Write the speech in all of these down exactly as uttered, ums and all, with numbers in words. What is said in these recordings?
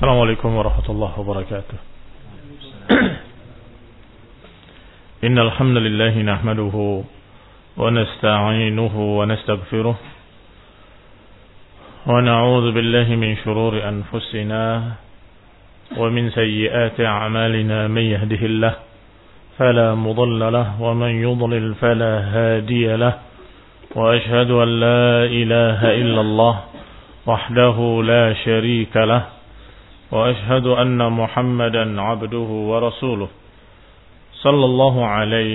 السلام عليكم ورحمة الله وبركاته. إن الحمد لله نحمده ونستعينه ونستغفره ونعوذ بالله من شرور أنفسنا ومن سيئات أعمالنا. من يهده الله فلا مضل له ومن يضلل فلا هادي له، وأشهد أن لا إله إلا الله وحده لا شريك له، وأشهد أن محمدا عبده ورسوله صلى الله عليه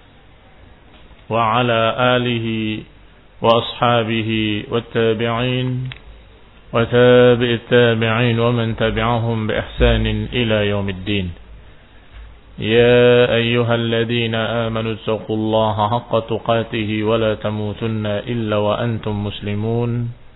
وعلى آله وأصحابه والتابعين وتابع التابعين ومن تبعهم بإحسان إلى يوم الدين. يا أيها الذين آمنوا اتقوا الله حق تقاته ولا تموتن إلا وأنتم مسلمون.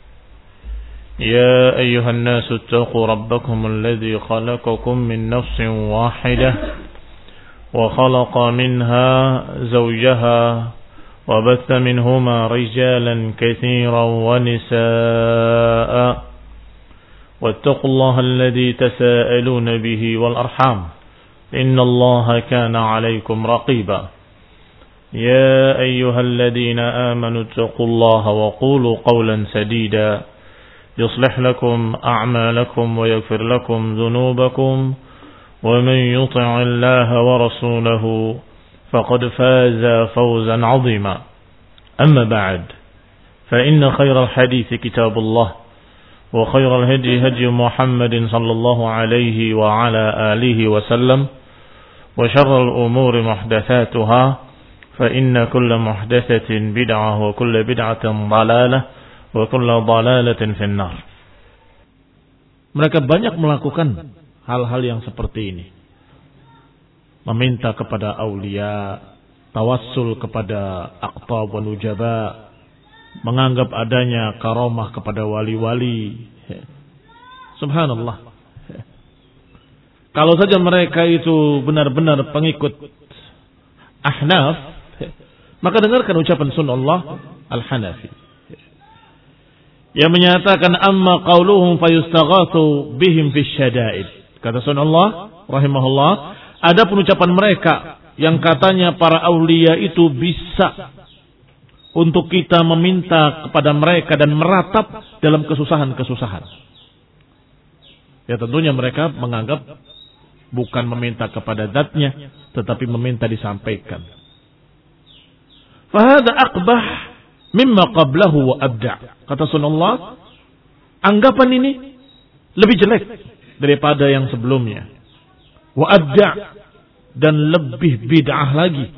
يا أيها الناس اتقوا ربكم الذي خلقكم من نفس واحدة وخلق منها زوجها وبث منهما رجالا كثيرا ونساء، واتقوا الله الذي تساءلون به والأرحام إن الله كان عليكم رقيبا. يا أيها الذين آمنوا اتقوا الله وقولوا قولا سديدا يصلح لكم أعمالكم ويغفر لكم ذنوبكم، ومن يطع الله ورسوله فقد فاز فوزا عظيما. أما بعد، فإن خير الحديث كتاب الله، وخير الهدي هدي محمد صلى الله عليه وعلى آله وسلم، وشر الأمور محدثاتها، فإن كل محدثة بدعة وكل بدعة ضلالة wa kullu dhalalatin finnar. Mereka banyak melakukan hal-hal yang seperti ini. Meminta kepada aulia, tawassul kepada aqtab wa nujaba, menganggap adanya karamah kepada wali-wali. Subhanallah. Kalau saja mereka itu benar-benar pengikut Ahnaf, maka dengarkan ucapan Sunnah Al-Hanafi yang menyatakan amma qauluhum fayustaghatsu bihim fi syada'id. Kata Sunnah rahimahullah, ada penucapan mereka yang katanya para aulia itu bisa untuk kita meminta kepada mereka dan meratap dalam kesusahan-kesusahan. Ya tentunya mereka menganggap bukan meminta kepada zatnya, tetapi meminta disampaikan. Fahada aqbah mimma qablahu wa abda'. Kata Sunnah, anggapan ini lebih jelek daripada yang sebelumnya. Wa abda', dan lebih bid'ah lagi.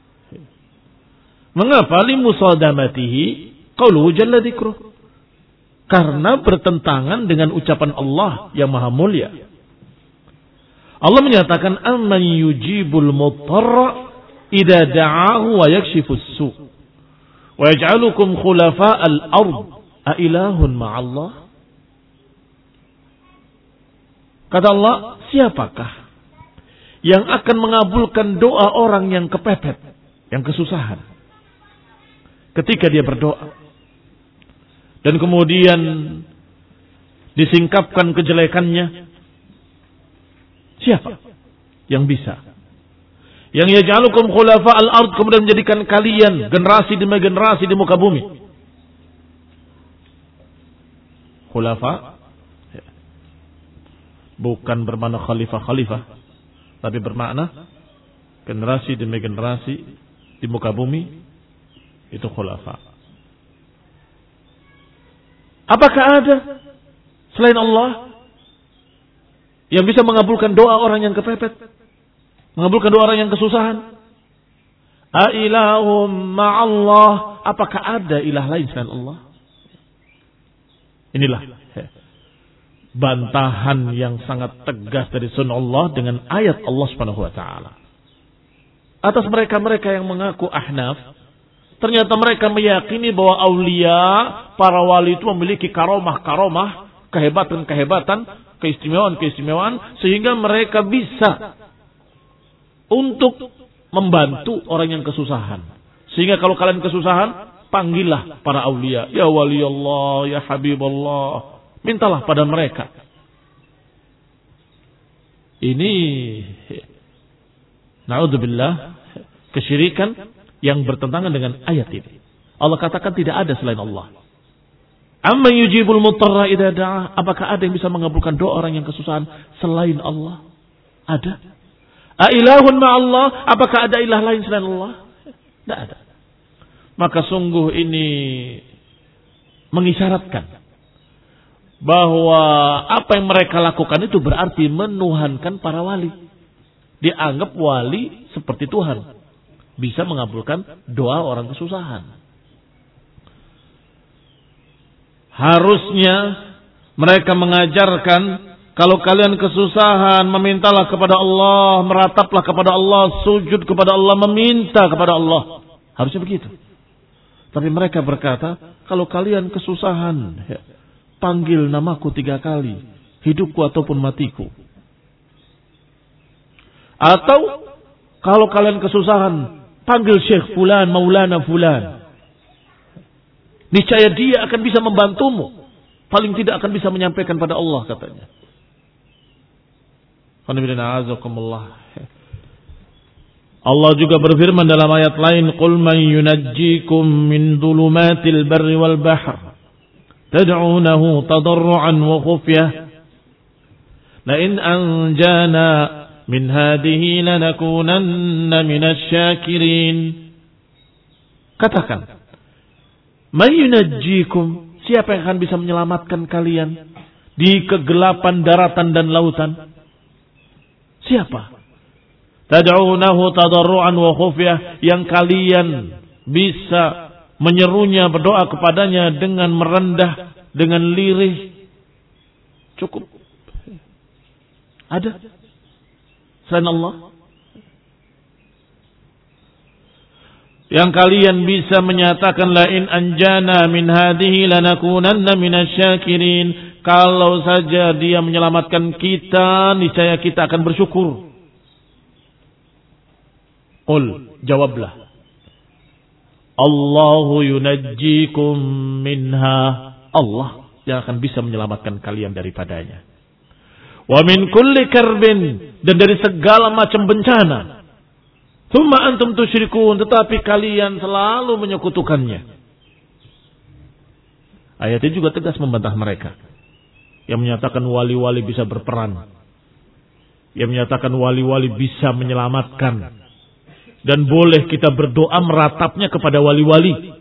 Mengapa? Limusadamatihi qauluhu jalla dzikruh. Karena bertentangan dengan ucapan Allah yang maha mulia. Allah menyatakan amman yujibul muttarra idza da'ahu wa yakshifus su' wa yaj'alukum khulafa'al ard a ilahun ma'allah. Kata Allah, siapakah yang akan mengabulkan doa orang yang kepepet, yang kesusahan ketika dia berdoa dan kemudian disingkapkan kejelekannya? Siapa yang bisa? Yang yaj'alukum khulafa'al ard, kemudian menjadikan kalian generasi demi generasi di muka bumi. Khulafa bukan bermakna khalifah-khalifah, tapi bermakna generasi demi generasi di muka bumi, itu khulafa. Apakah ada selain Allah yang bisa mengabulkan doa orang yang kepepet, mengabulkan doa orang yang kesusahan? Ailahum ma'allah, apakah ada ilah lain selain Allah? Inilah bantahan yang sangat tegas dari Sunnah Allah dengan ayat Allah Subhanahu wa taala. Atas mereka-mereka yang mengaku Ahnaf, ternyata mereka meyakini bahwa aulia, para wali itu memiliki karomah-karomah, kehebatan-kehebatan, keistimewaan-keistimewaan, sehingga mereka bisa untuk membantu orang yang kesusahan. Sehingga kalau kalian kesusahan, panggillah para aulia. Ya wali Allah, ya habib Allah. Mintalah pada mereka. Ini na'udzubillah kesyirikan yang bertentangan dengan ayat ini. Allah katakan tidak ada selain Allah. Amma yujibul mutarra idza da'a. Apakah ada yang bisa mengabulkan doa orang yang kesusahan selain Allah? Ada. A ilahun ma'allah. Apakah ada ilah lain selain Allah? Tidak ada. Maka sungguh ini mengisyaratkan bahwa apa yang mereka lakukan itu berarti menuhankan para wali. Dianggap wali seperti Tuhan. Bisa mengabulkan doa orang kesusahan. Harusnya mereka mengajarkan, kalau kalian kesusahan, memintalah kepada Allah, merataplah kepada Allah, sujud kepada Allah, meminta kepada Allah. Harusnya begitu. Tapi mereka berkata, kalau kalian kesusahan, panggil namaku tiga kali, hidupku ataupun matiku. Atau kalau kalian kesusahan, panggil Syekh Fulan, Maulana Fulan. Niscaya dia akan bisa membantumu. Paling tidak akan bisa menyampaikan pada Allah, katanya. Allah juga berfirman dalam ayat lain, Qul man yunajjikum min dhulumatil barri wal bahr. تدعونه تضرعا وخفية لئن أنجانا من هذه لنكونن من الشاكرين. Katakan, man yunajjikum, siapa yang akan bisa menyelamatkan kalian di kegelapan daratan dan lautan? Siapa? Tad'unahu tadarruan wa khufyah, yang kalian bisa menyerunya, berdoa kepadanya dengan merendah, dengan lirih. Cukup. Ada selain Allah yang kalian bisa menyatakan, la in anjana min hadhihi lanakunanna minasyakirin. Kalau saja dia menyelamatkan kita, niscaya kita akan bersyukur. Qul, jawablah, Allahu yunajjikum minha. Allah yang akan bisa menyelamatkan kalian daripadanya. Wa min kulli karbin, dan dari segala macam bencana. Tsumma antum tusyrikun, tetapi kalian selalu menyekutukannya. Ayat ini juga tegas membantah mereka yang menyatakan wali-wali bisa berperan, yang menyatakan wali-wali bisa menyelamatkan, dan boleh kita berdoa meratapnya kepada wali-wali.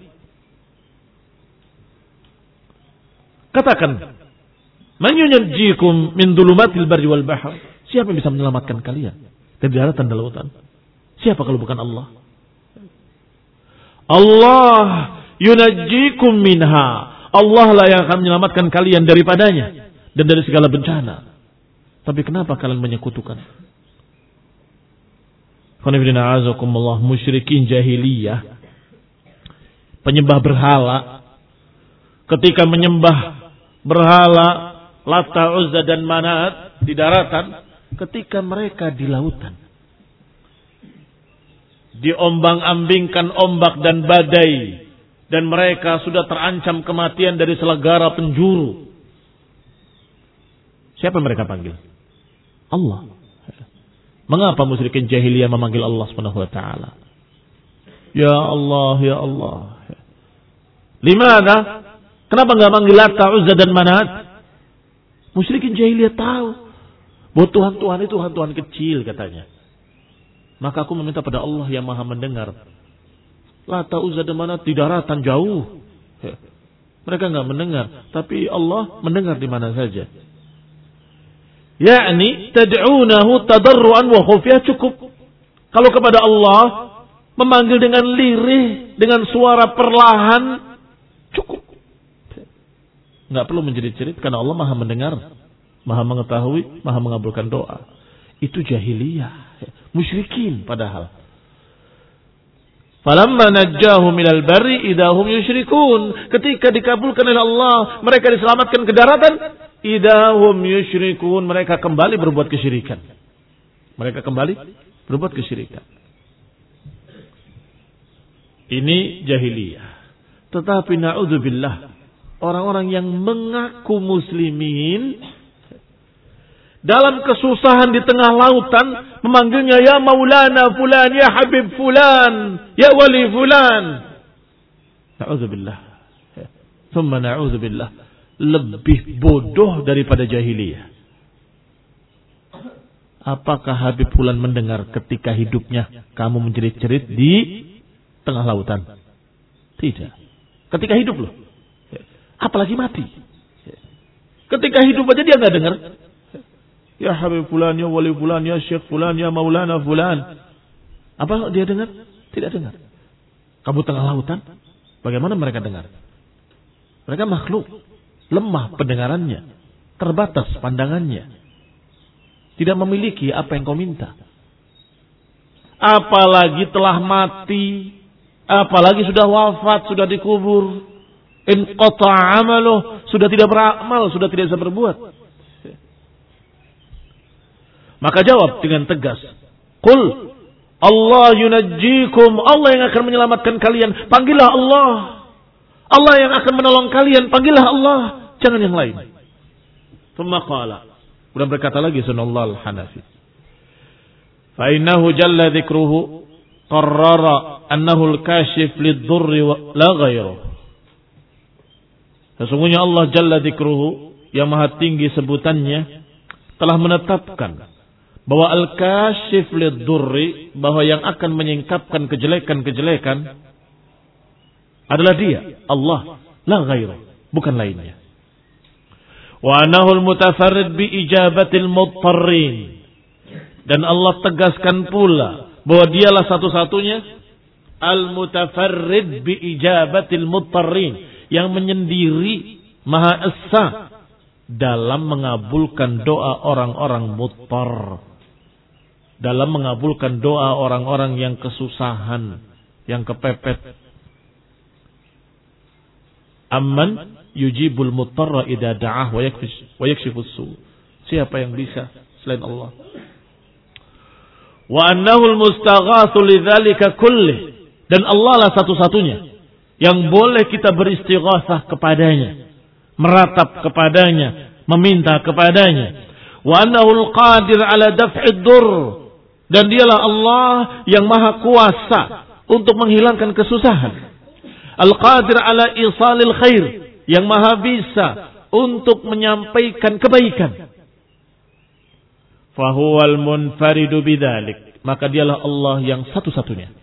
Katakan, man yunajjikum min dhulumatil barri wal bahr. Siapa yang bisa menyelamatkan kalian dari daratan dan lautan? Siapa kalau bukan Allah? Allah yunajjikum minha. Allah lah yang akan menyelamatkan kalian daripadanya dan dari segala bencana. Tapi kenapa kalian menyekutukan? Musyrikin jahiliyah, penyembah berhala, ketika menyembah berhala Lata, Uzza dan Manat di daratan, ketika mereka di lautan diombang-ambingkan ombak dan badai, dan mereka sudah terancam kematian dari segala penjuru, siapa yang mereka panggil? Allah. Mengapa musyrikin jahiliyah memanggil Allah Subhanahu wa taala? Ya Allah, ya Allah. Limana? Kenapa enggak manggil Lata, Uzza dan Manat? Musyrikin jahiliyah tahu bahwa Tuhan-Tuhan itu Tuhan-Tuhan kecil, katanya. Maka aku meminta pada Allah yang Maha mendengar. Lata, Uzza dan Manat di daratan jauh. Mereka enggak mendengar, tapi Allah mendengar di mana saja. Yakni tad'unahu tadarruan wa khufyah, cukup. Kalau kepada Allah memanggil dengan lirih, dengan suara perlahan, cukup. Enggak perlu menjerit-jerit, karena Allah Maha mendengar, Maha mengetahui, Maha mengabulkan doa. Itu jahiliyah, musyrikin padahal. Falamma najjahum minal barri idahum yusyrikun. Ketika dikabulkan oleh Allah, mereka diselamatkan ke daratan, idahum yusyrikun, mereka kembali berbuat kesyirikan. Mereka kembali berbuat kesyirikan. Ini jahiliyah. Tetapi na'udzubillah, orang-orang yang mengaku muslimin dalam kesusahan di tengah lautan memanggilnya ya Maulana fulan, ya Habib fulan, ya wali fulan. Na'udzubillah. Thumma na'udzubillah. Lebih bodoh daripada jahiliyah. Apakah Habib fulan mendengar ketika hidupnya kamu menjerit-jerit di tengah lautan? Tidak. Ketika hidup loh. Apalagi mati. Ketika hidup aja dia nggak dengar. Ya Habib fulan, ya wali fulan, ya Syekh fulan, ya Maulana fulan. Apa dia dengar? Tidak dengar. Kamu tengah lautan, bagaimana mereka dengar? Mereka makhluk, lemah pendengarannya, terbatas pandangannya, tidak memiliki apa yang kau minta. Apalagi telah mati, apalagi sudah wafat, sudah dikubur, in qata'a amaluh, sudah tidak beramal, sudah tidak bisa berbuat. Maka jawab dengan tegas, Qul Allah yunajjikum, Allah yang akan menyelamatkan kalian, panggillah Allah. Allah yang akan menolong kalian, panggillah Allah, jangan yang lain. Thumma qala, kemudian berkata lagi Sunallah al-Hanafi, fa innahu jalla dzikruhu qarrara annahu al-kashif lid-dhurri la ghairuh. Sesungguhnya Allah jalla dzikruhu yang maha tinggi sebutannya telah menetapkan bahwa al-kashif lid-dhurri, bahwa yang akan menyingkapkan kejelekan-kejelekan adalah Dia, Allah, la ghairuh, bukan lainnya. Wa annahu al-mutafarrid bi ijabatil mudtarrin, dan Allah tegaskan pula bahwa Dialah satu-satunya al-mutafarrid bi ijabatil mudtarrin, yang menyendiri maha esa dalam mengabulkan doa orang-orang mudtar, dalam mengabulkan doa orang-orang yang kesusahan, yang kepepet. Amman yujibul muttarra idza da'ah wa yakfish wa yakshifus su. Siapa yang bisa selain Allah? Wa annahu al-mustaghatsu lidzalika kullih, dan Allah lah satu-satunya yang boleh kita beristighatsah kepadanya, meratap kepadanya, meminta kepadanya. Wa annahu al-qadir ala daf'id durr, dan Dialah Allah yang maha kuasa untuk menghilangkan kesusahan. Al-qadir ala isalil khair, yang maha bisa untuk menyampaikan kebaikan. Fahuwal munfaridu bidzalik, maka Dialah Allah yang satu-satunya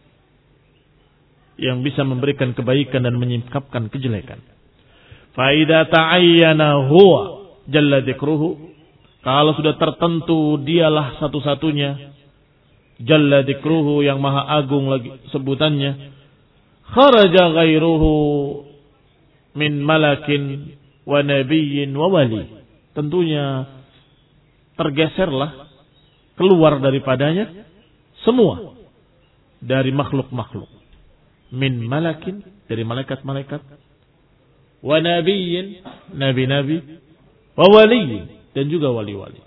yang bisa memberikan kebaikan dan menyingkapkan kejelekan. Fa idza ta'ayyana huwa jalla dzikruhu, kalau sudah tertentu Dialah satu-satunya, jalla dzikruhu yang maha agung lagi sebutannya, kharaja ghairuhu min malakin wa nabiyyin wa wali, tentunya tergeserlah, keluar daripadanya semua dari makhluk-makhluk, min malakin, dari malaikat-malaikat, wa nabiyyin, nabi-nabi, wa wali, dan juga wali-wali.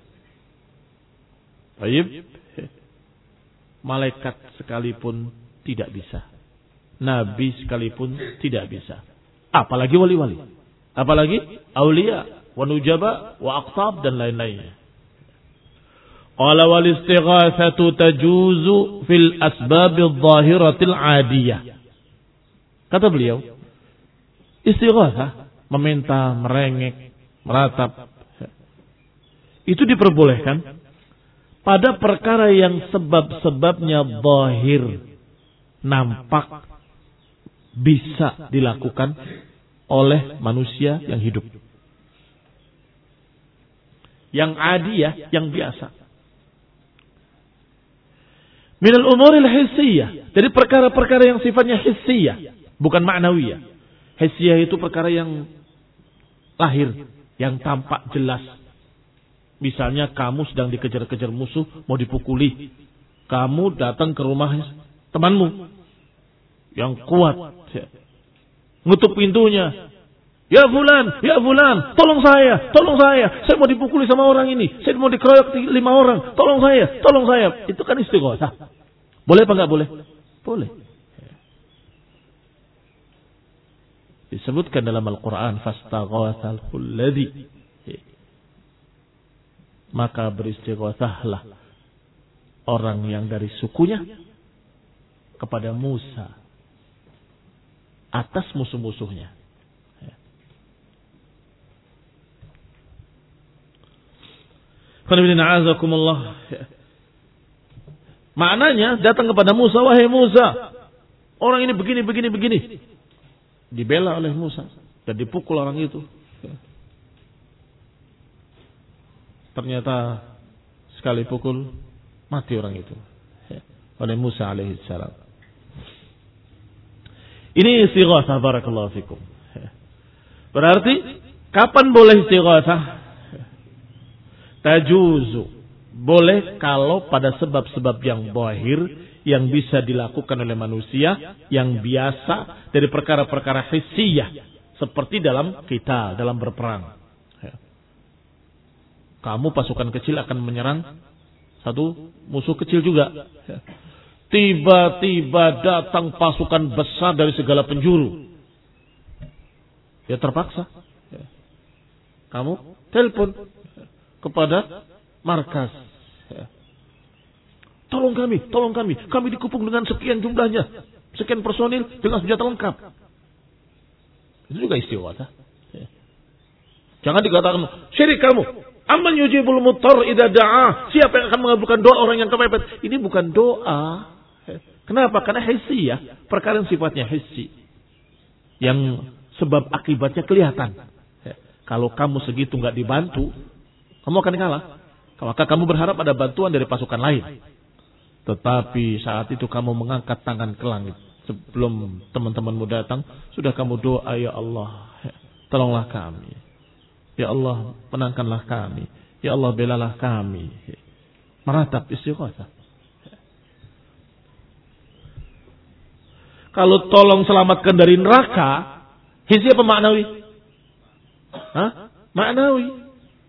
Baik, malaikat sekalipun tidak bisa, nabi sekalipun tidak bisa, apalagi wali-wali, apalagi aulia, wa nujaba, wa aqtab, dan lain-lainnya. Qala wal istighatsatu tajuzu fil asbabil zahiratil adiyah. Kata beliau, istighatsah, meminta, merengek, meratap, itu diperbolehkan pada perkara yang sebab-sebabnya zahir, nampak, bisa dilakukan oleh manusia yang hidup. Yang adiyah, yang biasa. Minal umuril hissiyah, dari perkara-perkara yang sifatnya hissiyah, bukan ma'nawiyah. Hissiyah itu perkara yang lahir, yang tampak jelas. Misalnya kamu sedang dikejar-kejar musuh, mau dipukuli. Kamu datang ke rumah temanmu yang kuat, ngutuk pintunya. Ya fulan, ya fulan, tolong saya, tolong saya. Saya mau dipukuli sama orang ini. Saya mau dikeroyok lima orang. Tolong saya, tolong saya. Itu kan istighatsah. Boleh apa enggak boleh? Boleh. Disebutkan dalam Al-Quran, fastaghatsal ladzi. maka beristighatsahlah orang yang dari sukunya kepada Musa atas musuh-musuhnya. Maknanya datang kepada Musa, wahai Musa, orang ini begini, begini, begini. Dibela oleh Musa dan dipukul orang itu. Ternyata sekali pukul mati orang itu oleh Musa alaihissalam. Ini istighatsah, barakallahu fikum. Berarti kapan boleh istighatsah? Tajuzu, boleh kalau pada sebab-sebab yang zahir yang bisa dilakukan oleh manusia yang biasa dari perkara-perkara hissiyah seperti dalam qital, dalam berperang. Kamu pasukan kecil akan menyerang satu musuh kecil juga. Tiba-tiba datang pasukan besar dari segala penjuru. Ya terpaksa. Kamu telepon kepada markas. Tolong kami, tolong kami. Kami dikepung dengan sekian jumlahnya. Sekian personil dengan senjata lengkap. Itu juga istighatsah. Jangan dikatakan, syirik kamu. Amman yujibul muttar idza da'a. Siapa yang akan mengabulkan doa orang yang kepepet? Ini bukan doa. Kenapa? Karena hissi ya. Perkara yang sifatnya hissi. Yang sebab akibatnya kelihatan. Kalau kamu segitu nggak dibantu, kamu akan kalah. Maka kamu berharap ada bantuan dari pasukan lain. Tetapi saat itu kamu mengangkat tangan ke langit. Sebelum teman-temanmu datang, sudah kamu doa, ya Allah, tolonglah kami. Ya Allah, menangkanlah kami. Ya Allah, belalah kami. Meratap istighatsah. Kalau tolong selamatkan dari neraka, hissi apa maknawi? Hah? Maknawi.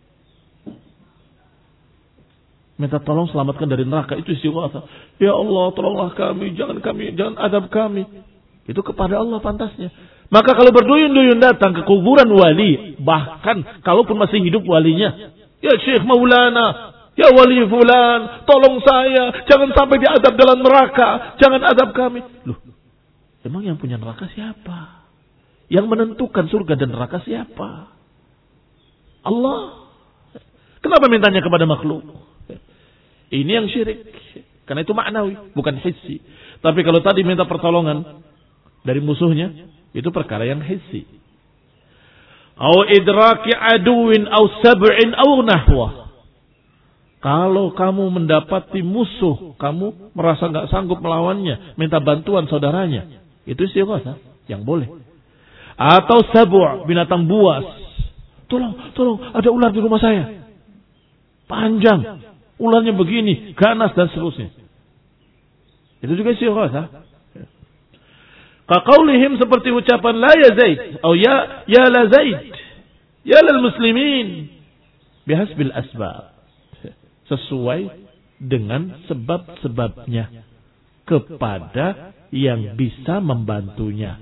Minta tolong selamatkan dari neraka, itu istighatsah. Ya Allah, tolonglah kami, jangan kami, jangan adab kami. Itu kepada Allah pantasnya. Maka kalau berduyun-duyun datang ke kuburan wali, bahkan kalaupun masih hidup walinya, ya Syekh Maulana, ya wali fulan, tolong saya, jangan sampai diadab dalam neraka, jangan adab kami. Loh, emang yang punya neraka siapa? Yang menentukan surga dan neraka siapa? Allah. Kenapa mintanya kepada makhluk? Ini yang syirik. Karena itu maknawi, bukan hissi. Tapi kalau tadi minta pertolongan dari musuhnya, itu perkara yang hissi. Au idraki aduin au sab'in au nahwa. Kalau kamu mendapati musuh, kamu merasa nggak sanggup melawannya, minta bantuan saudaranya, itu istighatsah yang boleh. Atau sabu', binatang buas. Tolong, tolong, ada ular di rumah saya. Panjang. Ularnya begini, ganas dan seterusnya. Itu juga istighatsah. Kaqaulihim seperti ucapan la ya Zaid atau ya ya la Zaid. Ya lil muslimin bihasbil asbab. Sesuai dengan sebab-sebabnya kepada yang bisa membantunya.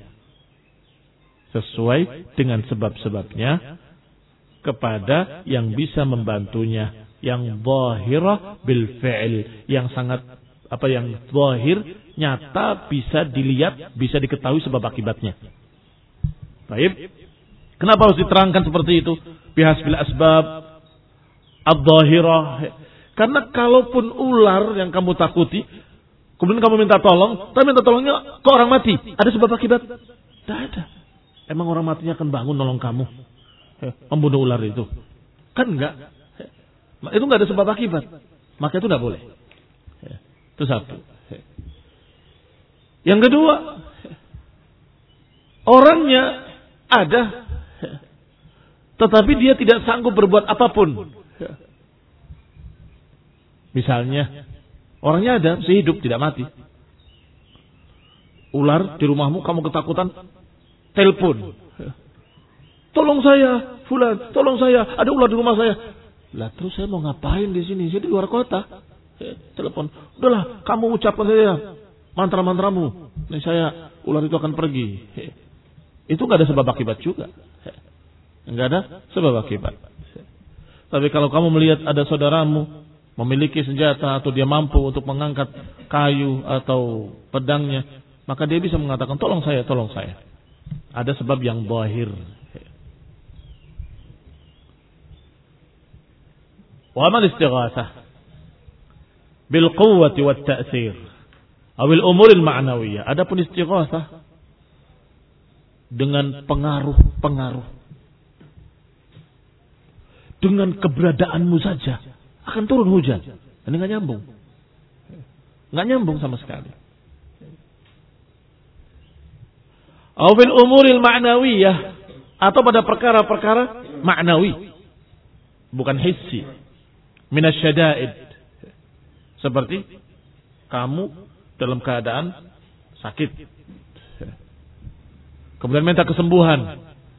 Sesuai dengan sebab-sebabnya kepada yang bisa membantunya. Yang zahirah bil fi'il, yang sangat apa yang zahir, nyata, bisa dilihat, bisa diketahui sebab akibatnya. Baik. Kenapa harus diterangkan seperti itu? Bihasbil asbab ad-zahirah. Karena kalaupun ular yang kamu takuti, kemudian kamu minta tolong, tapi minta tolongnya ke orang mati, ada sebab akibat? Tidak ada. Emang orang matinya akan bangun nolong kamu, membunuh ular itu? Kan enggak. Itu enggak ada sebab akibat. Maka itu enggak boleh. Itu satu. Yang kedua, orangnya ada, tetapi dia tidak sanggup berbuat apapun. Misalnya, orangnya ada, masih hidup, tidak mati. Ular di rumahmu, kamu ketakutan, telepon. Tolong saya, fulan, tolong saya, ada ular di rumah saya. Lah terus saya mau ngapain di sini? Saya di luar kota. Eh, telepon. Udahlah, kamu ucapkan saja mantra-mantramu. Nih saya ular itu akan pergi. Eh, itu enggak ada sebab akibat juga. Enggak ada sebab akibat. Tapi kalau kamu melihat ada saudaramu memiliki senjata atau dia mampu untuk mengangkat kayu atau pedangnya, maka dia bisa mengatakan tolong saya, tolong saya. Ada sebab yang zahir. Wa amal istighatsah bil quwwati wat ta'sir aw al umur al ma'nawiyah. Adapun istighatsah dengan pengaruh-pengaruh, dengan keberadaanmu saja akan turun hujan. Ini nggak nyambung, nggak nyambung sama sekali. Aw fil umuril ma'nawiyah, atau pada perkara-perkara ma'nawi, bukan hissi, minasyada'id, seperti kamu dalam keadaan sakit, kemudian minta kesembuhan.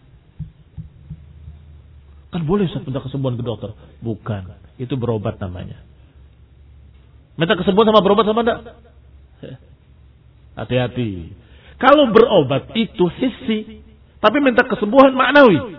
Kan boleh Ustaz minta kesembuhan ke dokter? Bukan, itu berobat namanya. Minta kesembuhan sama berobat sama enggak? Hati-hati. Kalau berobat itu hissi, tapi minta kesembuhan maknawi.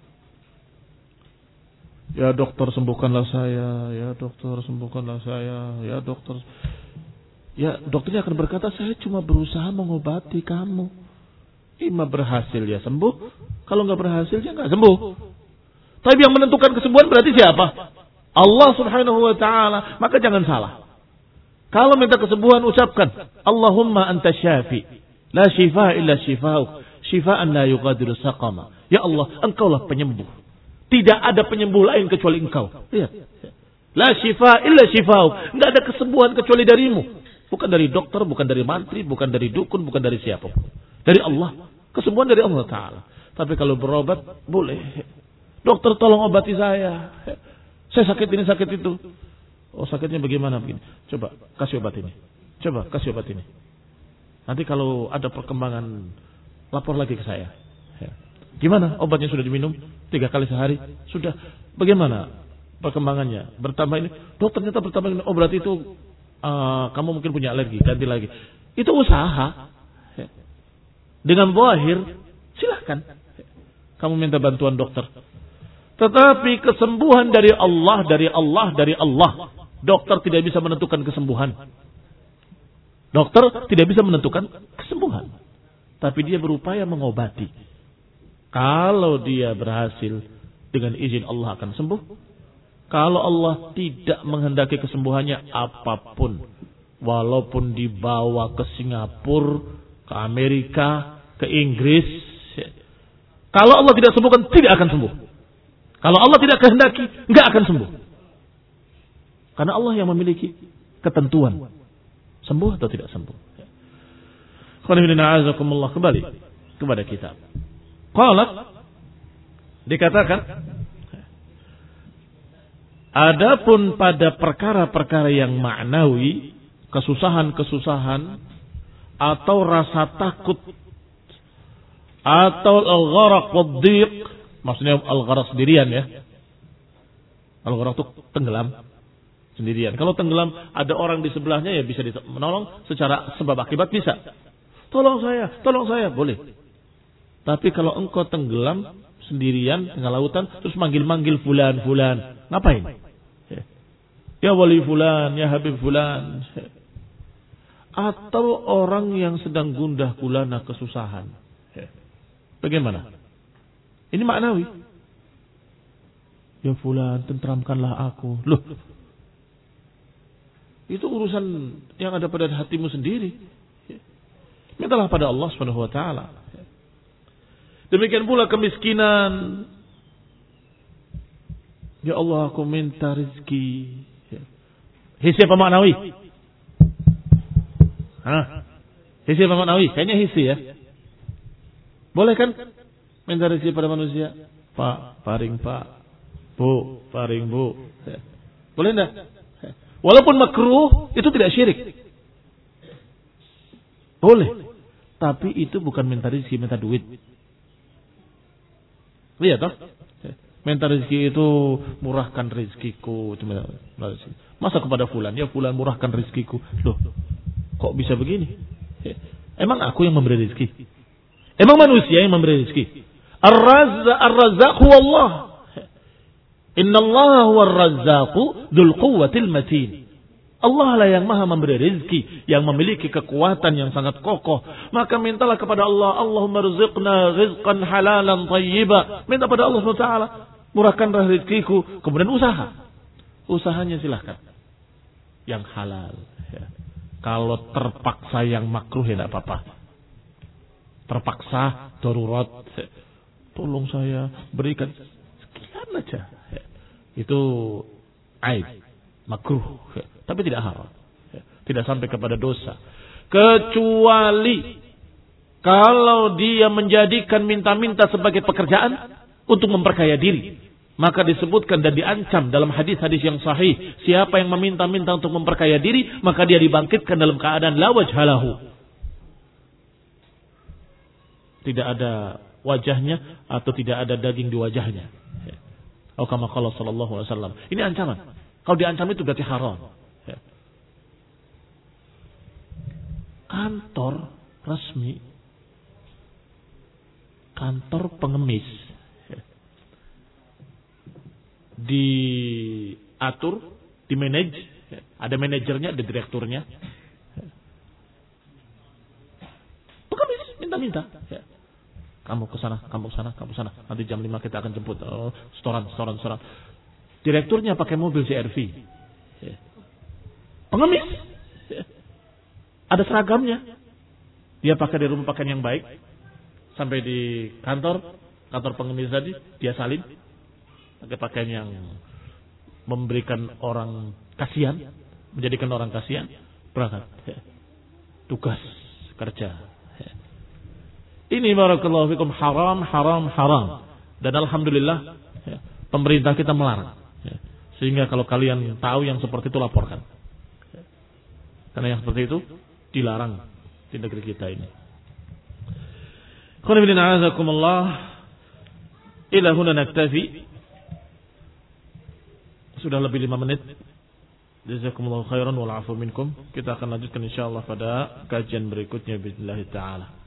Ya dokter sembuhkanlah saya, ya dokter sembuhkanlah saya, ya dokter. Ya dokternya akan berkata, saya cuma berusaha mengobati kamu. Ima berhasil ya sembuh, kalau nggak berhasil ya nggak sembuh. Tapi yang menentukan kesembuhan berarti siapa? Allah Subhanahu wa taala. Maka jangan salah. Kalau minta kesembuhan ucapkan Allahumma anta syafi, la shifa illa shifa'uk, shifaan la yughadiru saqama. Ya Allah, engkaulah penyembuh. Tidak ada penyembuh lain kecuali engkau. Lihat. La shifa illa shifa'uk. Enggak ada kesembuhan kecuali darimu. Bukan dari dokter, bukan dari mantri, bukan dari dukun, bukan dari siapa. Dari Allah. Kesembuhan dari Allah Ta'ala. Tapi kalau berobat, boleh. Dokter tolong obati saya. Saya sakit ini, sakit itu. Oh sakitnya bagaimana begini? Coba kasih obat ini. Coba kasih obat ini. Nanti kalau ada perkembangan, lapor lagi ke saya. Gimana? Obatnya sudah diminum? Tiga kali sehari? Sudah. Bagaimana perkembangannya? Bertambah ini? Dok ternyata bertambah ini. Oh berarti itu uh, kamu mungkin punya alergi. Ganti lagi. Itu usaha. Dengan zahir, silahkan. Kamu minta bantuan dokter. Tetapi kesembuhan dari Allah, dari Allah, dari Allah. Dokter tidak bisa menentukan kesembuhan. Dokter tidak bisa menentukan kesembuhan. Tapi dia berupaya mengobati. Kalau dia berhasil, dengan izin Allah akan sembuh. Kalau Allah tidak menghendaki kesembuhannya, apapun. Walaupun dibawa ke Singapura, ke Amerika, ke Inggris. Kalau Allah tidak sembuhkan, tidak akan sembuh. Kalau Allah tidak kehendaki, enggak akan sembuh. Karena Allah yang memiliki ketentuan. Sembuh atau tidak sembuh. Kembali kepada kita. Qalat, dikatakan, adapun pada perkara-perkara yang maknawi, kesusahan-kesusahan, atau rasa takut, atau al-gharaq wad-dhiq, maksudnya al-gharaq sendirian ya. Al-gharaq itu tenggelam sendirian. Kalau tenggelam ada orang di sebelahnya ya bisa menolong secara sebab akibat bisa. Tolong saya, tolong saya, boleh. Tapi kalau engkau tenggelam sendirian tengah lautan terus manggil-manggil fulan-fulan, ngapain? Ya wali fulan, ya habib fulan. Atau orang yang sedang gundah gulana kesusahan. Bagaimana? Ini maknawi. Ya fulan, tentramkanlah aku. Loh, itu urusan yang ada pada hatimu sendiri. Mintalah pada Allah Subhanahu wa taala. Demikian pula kemiskinan. Ya Allah, aku minta rezeki. Hissi apa maknawi? Hah? Hissi apa maknawi? Kayaknya hissi ya. Boleh kan minta rezeki pada manusia? Pak, paring Pak. Bu, paring Bu. Boleh enggak? Walaupun makruh, itu tidak syirik. Boleh. Tapi itu bukan minta rezeki, minta duit. Lihat toh. Minta rezeki itu murahkan rezekiku. Masa kepada fulan, ya fulan murahkan rezekiku. Loh, kok bisa begini? Emang aku yang memberi rezeki? Emang manusia yang memberi rezeki? Ar-Razzaq, Ar-Razzaq huwa Allah. Innallaha huwar razzaqu dzul quwwatil matin. Allah lah yang maha memberi rezeki, yang memiliki kekuatan yang sangat kokoh. Maka mintalah kepada Allah, Allahumma rizqna rizqan halalan thayyiba. Minta pada Allah subhanahu wa taala, murahkanlah rezekiku. Kemudian usaha. Usahanya silahkan. Yang halal. Ya. Kalau terpaksa yang makruh ya tidak apa-apa. Terpaksa, darurat. Tolong saya berikan sekian aja. Ya. Itu aib. Makruh. Ya. Tapi tidak haram. Ya. Tidak sampai kepada dosa. Kecuali kalau dia menjadikan minta-minta sebagai pekerjaan untuk memperkaya diri. Maka disebutkan dan diancam dalam hadis-hadis yang sahih. Siapa yang meminta-minta untuk memperkaya diri, maka dia dibangkitkan dalam keadaan la wajhalahu. Tidak ada wajahnya atau tidak ada daging di wajahnya. Atau kama qala sallallahu alaihi wasallam. Ini ancaman. Kalau diancam itu berarti haram. Kantor resmi, kantor pengemis, diatur, dimanage, ada manajernya, ada direkturnya. Pengemis minta-minta. Kamu ke sana, kamu ke sana, kamu ke sana. Nanti jam lima kita akan jemput. Oh, setoran, setoran, setoran. Direkturnya pakai mobil C R V. Pengemis. Ada seragamnya. Dia pakai di rumah pakaian yang baik. Sampai di kantor, kantor pengemis tadi, dia salin. Pakai pakaian yang memberikan orang kasihan. Menjadikan orang kasihan. Berangkat. Tugas kerja. Ini barakallahu fikum haram, haram, haram. Dan alhamdulillah pemerintah kita melarang. Sehingga kalau kalian tahu yang seperti itu laporkan. Karena yang seperti itu dilarang di negeri kita ini. Qul inna a'azakumullah ila huna naktafi. Sudah lebih lima menit. Jazakumullahu khairan wal 'afu minkum. Kita akan lanjutkan insyaallah pada kajian berikutnya bismillah taala.